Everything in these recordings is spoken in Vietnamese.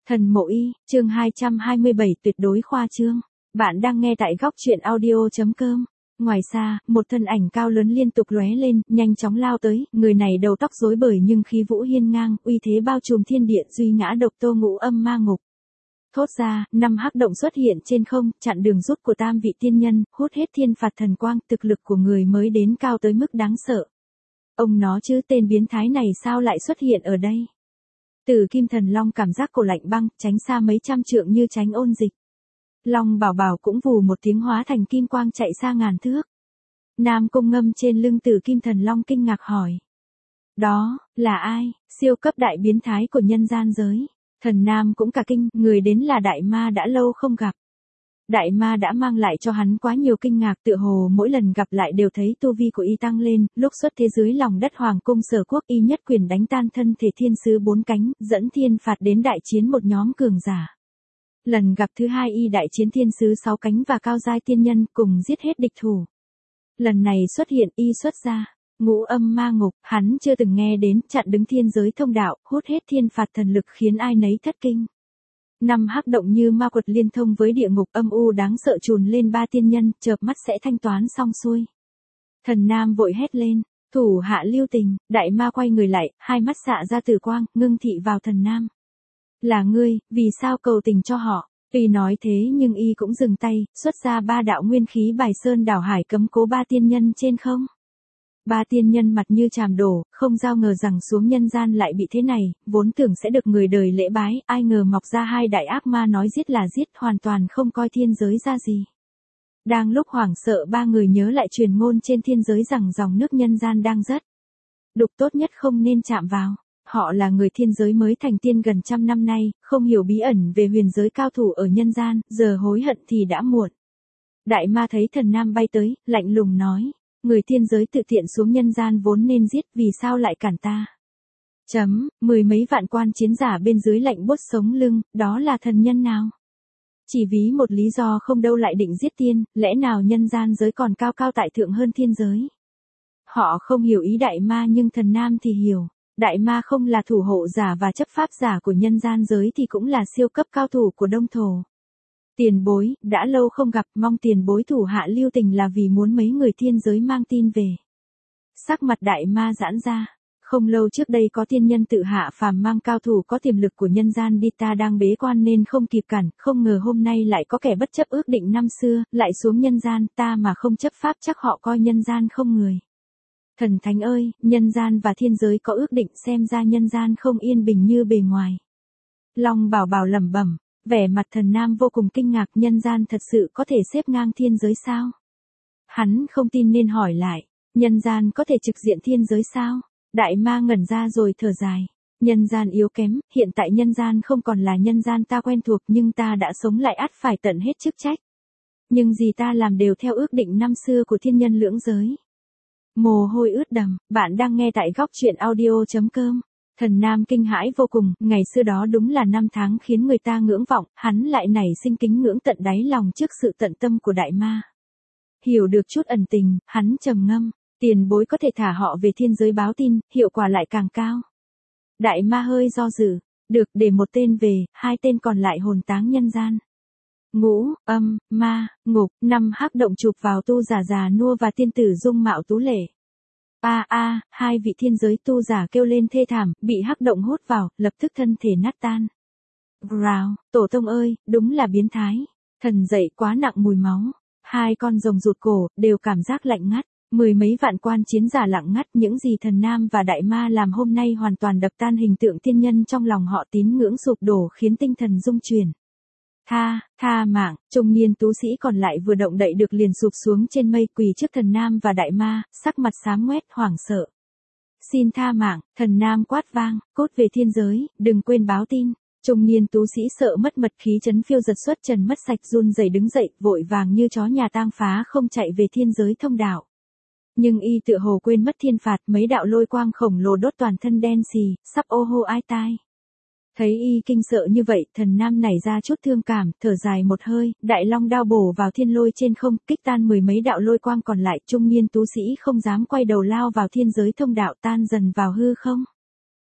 Thần Mộ Y, chương 227 tuyệt đối khoa trương. Bạn đang nghe tại góc truyện audio.com. Ngoài xa, một thân ảnh cao lớn liên tục lóe lên, nhanh chóng lao tới, người này đầu tóc rối bời nhưng khí vũ hiên ngang, uy thế bao trùm thiên địa, duy ngã độc tô ngũ âm ma ngục. Thốt ra, 5 hắc động xuất hiện trên không, chặn đường rút của tam vị tiên nhân, hút hết thiên phạt thần quang, thực lực của người mới đến cao tới mức đáng sợ. Ông nó chứ, tên biến thái này sao lại xuất hiện ở đây? Tử Kim Thần Long cảm giác cổ lạnh băng, tránh xa mấy trăm trượng như tránh ôn dịch. Long Bảo Bảo cũng vù một tiếng hóa thành kim quang chạy xa ngàn thước. Nam Cung Ngâm trên lưng Tử Kim Thần Long kinh ngạc hỏi. Đó, là ai? Siêu cấp đại biến thái của nhân gian giới. Thần Nam cũng cả kinh, người đến là Đại Ma đã lâu không gặp. Đại Ma đã mang lại cho hắn quá nhiều kinh ngạc, tựa hồ mỗi lần gặp lại đều thấy tu vi của y tăng lên, lúc xuất thế dưới lòng đất Hoàng cung Sở Quốc y nhất quyền đánh tan thân thể thiên sứ 4 cánh, dẫn thiên phạt đến đại chiến một nhóm cường giả. Lần gặp thứ hai y đại chiến thiên sứ 6 cánh và cao giai tiên nhân cùng giết hết địch thủ. Lần này xuất hiện y xuất ra, ngũ âm ma ngục, hắn chưa từng nghe đến, chặn đứng thiên giới thông đạo, hút hết thiên phạt thần lực khiến ai nấy thất kinh. 5 hắc động như ma quật liên thông với địa ngục âm u đáng sợ trùn lên 3 tiên nhân, chợp mắt sẽ thanh toán xong xuôi. Thần Nam vội hét lên, thủ hạ lưu tình, Đại Ma quay người lại, hai mắt xạ ra tử quang, ngưng thị vào Thần Nam. Là ngươi, vì sao cầu tình cho họ? Tuy nói thế nhưng y cũng dừng tay, xuất ra 3 đạo nguyên khí bài sơn đảo hải cấm cố 3 tiên nhân trên không. 3 tiên nhân mặt như chàm đổ, không giao ngờ rằng xuống nhân gian lại bị thế này, vốn tưởng sẽ được người đời lễ bái, ai ngờ mọc ra 2 đại ác ma nói giết là giết, hoàn toàn không coi thiên giới ra gì. Đang lúc hoảng sợ 3 người nhớ lại truyền ngôn trên thiên giới rằng dòng nước nhân gian đang rất đục, tốt nhất không nên chạm vào. Họ là người thiên giới mới thành tiên gần 100 năm nay, không hiểu bí ẩn về huyền giới cao thủ ở nhân gian, giờ hối hận thì đã muộn. Đại Ma thấy Thần Nam bay tới, lạnh lùng nói. Người thiên giới tự tiện xuống nhân gian vốn nên giết, vì sao lại cản ta? Mười mấy vạn quan chiến giả bên dưới lạnh buốt sống lưng, đó là thần nhân nào? Chỉ ví một lý do không đâu lại định giết tiên, lẽ nào nhân gian giới còn cao cao tại thượng hơn thiên giới? Họ không hiểu ý Đại Ma nhưng Thần Nam thì hiểu. Đại Ma không là thủ hộ giả và chấp pháp giả của nhân gian giới thì cũng là siêu cấp cao thủ của Đông Thổ. Tiền bối, đã lâu không gặp, mong tiền bối thủ hạ lưu tình là vì muốn mấy người thiên giới mang tin về. Sắc mặt Đại Ma giãn ra. Không lâu trước đây có tiên nhân tự hạ phàm mang cao thủ có tiềm lực của nhân gian đi, ta đang bế quan nên không kịp cản, không ngờ hôm nay lại có kẻ bất chấp ước định năm xưa, lại xuống nhân gian, ta mà không chấp pháp chắc họ coi nhân gian không người. Thần thánh ơi, nhân gian và thiên giới có ước định, xem ra nhân gian không yên bình như bề ngoài. Long Bảo Bảo lẩm bẩm. Vẻ mặt Thần Nam vô cùng kinh ngạc, nhân gian thật sự có thể xếp ngang thiên giới sao? Hắn không tin nên hỏi lại, nhân gian có thể trực diện thiên giới sao? Đại Ma ngẩn ra rồi thở dài. Nhân gian yếu kém, hiện tại nhân gian không còn là nhân gian ta quen thuộc nhưng ta đã sống lại ắt phải tận hết chức trách. Nhưng gì ta làm đều theo ước định năm xưa của thiên nhân lưỡng giới. Mồ hôi ướt đầm, bạn đang nghe tại góc truyện audio.com. Thần Nam kinh hãi vô cùng, ngày xưa đó đúng là năm tháng khiến người ta ngưỡng vọng, hắn lại nảy sinh kính ngưỡng tận đáy lòng trước sự tận tâm của Đại Ma. Hiểu được chút ẩn tình, hắn trầm ngâm, tiền bối có thể thả họ về thiên giới báo tin, hiệu quả lại càng cao. Đại Ma hơi do dự, được, để một tên về, 2 tên còn lại hồn táng nhân gian. Ngũ, âm, ma, ngục, 5 hắc động chụp vào tu giả già nua và tiên tử dung mạo tú lệ. 2 vị thiên giới tu giả kêu lên thê thảm, bị hắc động hút vào, lập tức thân thể nát tan. Rào, tổ tông ơi, đúng là biến thái. Thần dậy quá nặng mùi máu. 2 con rồng rụt cổ, đều cảm giác lạnh ngắt. 10 mấy vạn quan chiến giả lặng ngắt, những gì Thần Nam và Đại Ma làm hôm nay hoàn toàn đập tan hình tượng tiên nhân trong lòng họ, tín ngưỡng sụp đổ khiến tinh thần rung chuyển. Tha mạng, trung niên tú sĩ còn lại vừa động đậy được liền sụp xuống trên mây quỳ trước Thần Nam và Đại Ma, sắc mặt xám ngoét hoảng sợ. Xin tha mạng, Thần Nam quát vang, cốt về thiên giới, đừng quên báo tin. Trung niên tú sĩ sợ mất mật khí chấn phiêu giật xuất trần mất sạch run rẩy đứng dậy, vội vàng như chó nhà tang phá không chạy về thiên giới thông đạo. Nhưng y tựa hồ quên mất thiên phạt, mấy đạo lôi quang khổng lồ đốt toàn thân đen xì, sắp ô hô ai tai. Thấy y kinh sợ như vậy, Thần Nam nảy ra chút thương cảm, thở dài một hơi, đại long đao bổ vào thiên lôi trên không, kích tan 10 mấy đạo lôi quang còn lại, trung niên tú sĩ không dám quay đầu lao vào thiên giới thông đạo, tan dần vào hư không.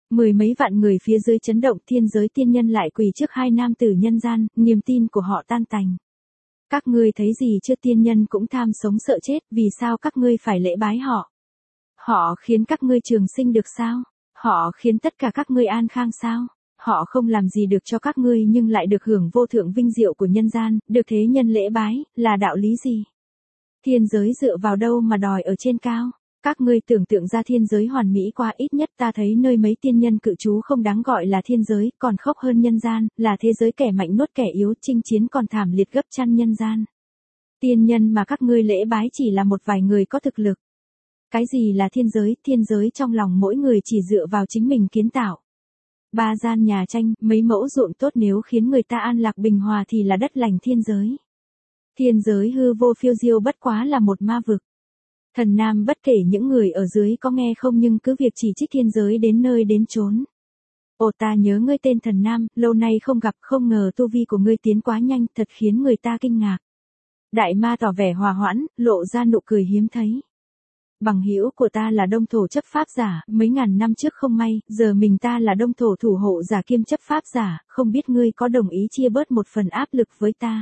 Mười mấy vạn người phía dưới chấn động, thiên giới tiên nhân lại quỳ trước hai nam tử nhân gian, niềm tin của họ tan tành. Các ngươi thấy gì chưa, tiên nhân cũng tham sống sợ chết, vì sao các ngươi phải lễ bái họ? Họ khiến các ngươi trường sinh được sao? Họ khiến tất cả các ngươi an khang sao? Họ không làm gì được cho các ngươi nhưng lại được hưởng vô thượng vinh diệu của nhân gian, được thế nhân lễ bái, là đạo lý gì? Thiên giới dựa vào đâu mà đòi ở trên cao? Các ngươi tưởng tượng ra thiên giới hoàn mỹ quá, ít nhất ta thấy nơi mấy tiên nhân cự trú không đáng gọi là thiên giới, còn khốc hơn nhân gian, là thế giới kẻ mạnh nuốt kẻ yếu, chinh chiến còn thảm liệt gấp trăm nhân gian. Tiên nhân mà các ngươi lễ bái chỉ là một vài người có thực lực. Cái gì là thiên giới trong lòng mỗi người chỉ dựa vào chính mình kiến tạo. Ba gian nhà tranh, mấy mẫu ruộng tốt nếu khiến người ta an lạc bình hòa thì là đất lành thiên giới. Thiên giới hư vô phiêu diêu bất quá là một ma vực. Thần Nam bất kể những người ở dưới có nghe không nhưng cứ việc chỉ trích thiên giới đến nơi đến chốn. Ồ, ta nhớ ngươi tên Thần Nam, lâu nay không gặp, không ngờ tu vi của ngươi tiến quá nhanh, thật khiến người ta kinh ngạc. Đại ma tỏ vẻ hòa hoãn, lộ ra nụ cười hiếm thấy. Bằng hữu của ta là đông thổ chấp pháp giả, mấy ngàn năm trước không may, giờ mình ta là đông thổ thủ hộ giả kiêm chấp pháp giả, không biết ngươi có đồng ý chia bớt một phần áp lực với ta.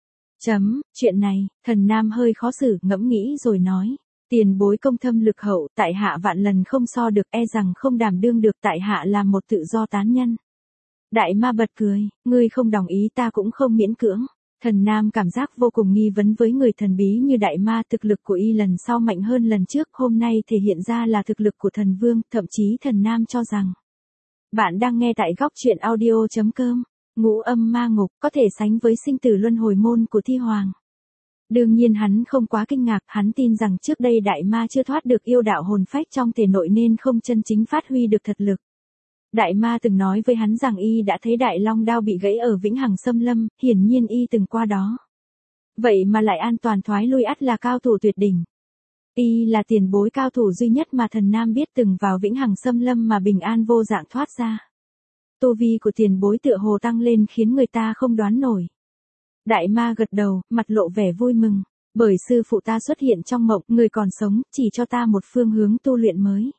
Chuyện này, Thần Nam hơi khó xử, ngẫm nghĩ rồi nói. Tiền bối công thâm lực hậu, tại hạ vạn lần không so được, e rằng không đảm đương được, tại hạ là một tự do tán nhân. Đại ma bật cười, ngươi không đồng ý ta cũng không miễn cưỡng. Thần Nam cảm giác vô cùng nghi vấn với người thần bí như đại ma, thực lực của y lần sau mạnh hơn lần trước, hôm nay thể hiện ra là thực lực của thần vương, thậm chí Thần Nam cho rằng. Bạn đang nghe tại góc truyện audio.com, ngũ âm ma ngục có thể sánh với sinh tử luân hồi môn của Thi Hoàng. Đương nhiên hắn không quá kinh ngạc, hắn tin rằng trước đây đại ma chưa thoát được yêu đạo hồn phách trong thể nội nên không chân chính phát huy được thật lực. Đại ma từng nói với hắn rằng y đã thấy đại long đao bị gãy ở Vĩnh Hằng Xâm Lâm, hiển nhiên y từng qua đó. Vậy mà lại an toàn thoái lui, ắt là cao thủ tuyệt đỉnh. Y là tiền bối cao thủ duy nhất mà Thần Nam biết từng vào Vĩnh Hằng Xâm Lâm mà bình an vô dạng thoát ra. Tu vi của tiền bối tựa hồ tăng lên khiến người ta không đoán nổi. Đại ma gật đầu, mặt lộ vẻ vui mừng. Bởi sư phụ ta xuất hiện trong mộng, người còn sống, chỉ cho ta một phương hướng tu luyện mới.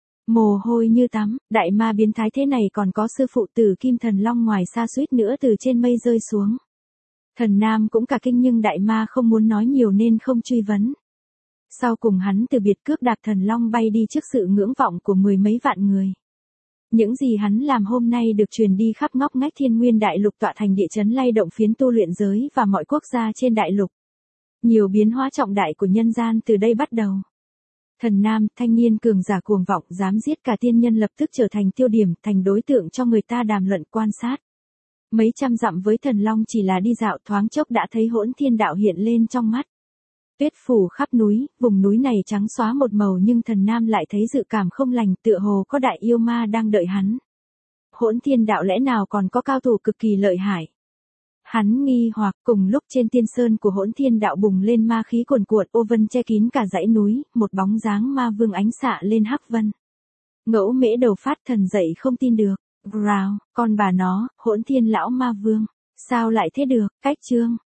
Mồ hôi như tắm, đại ma biến thái thế này còn có sư phụ Tử Kim Thần Long ngoài xa suýt nữa từ trên mây rơi xuống. Thần Nam cũng cả kinh nhưng đại ma không muốn nói nhiều nên không truy vấn. Sau cùng hắn từ biệt cướp đạp thần long bay đi trước sự ngưỡng vọng của mười mấy vạn người. Những gì hắn làm hôm nay được truyền đi khắp ngóc ngách Thiên Nguyên Đại Lục, tọa thành địa chấn lay động phiến tu luyện giới và mọi quốc gia trên đại lục. Nhiều biến hóa trọng đại của nhân gian từ đây bắt đầu. Thần Nam, thanh niên cường giả cuồng vọng, dám giết cả tiên nhân, lập tức trở thành tiêu điểm, thành đối tượng cho người ta đàm luận quan sát. Mấy trăm dặm với thần long chỉ là đi dạo, thoáng chốc đã thấy hỗn thiên đạo hiện lên trong mắt. Tuyết phủ khắp núi, vùng núi này trắng xóa một màu nhưng Thần Nam lại thấy dự cảm không lành, tựa hồ có đại yêu ma đang đợi hắn. Hỗn thiên đạo lẽ nào còn có cao thủ cực kỳ lợi hại? Hắn nghi hoặc, cùng lúc trên tiên sơn của hỗn thiên đạo bùng lên ma khí cuồn cuộn, ô vân che kín cả dãy núi, một bóng dáng ma vương ánh xạ lên hắc vân. Ngẫu Mễ đầu phát thần dậy không tin được. Rào, con bà nó, hỗn thiên lão ma vương. Sao lại thế được, cách chương.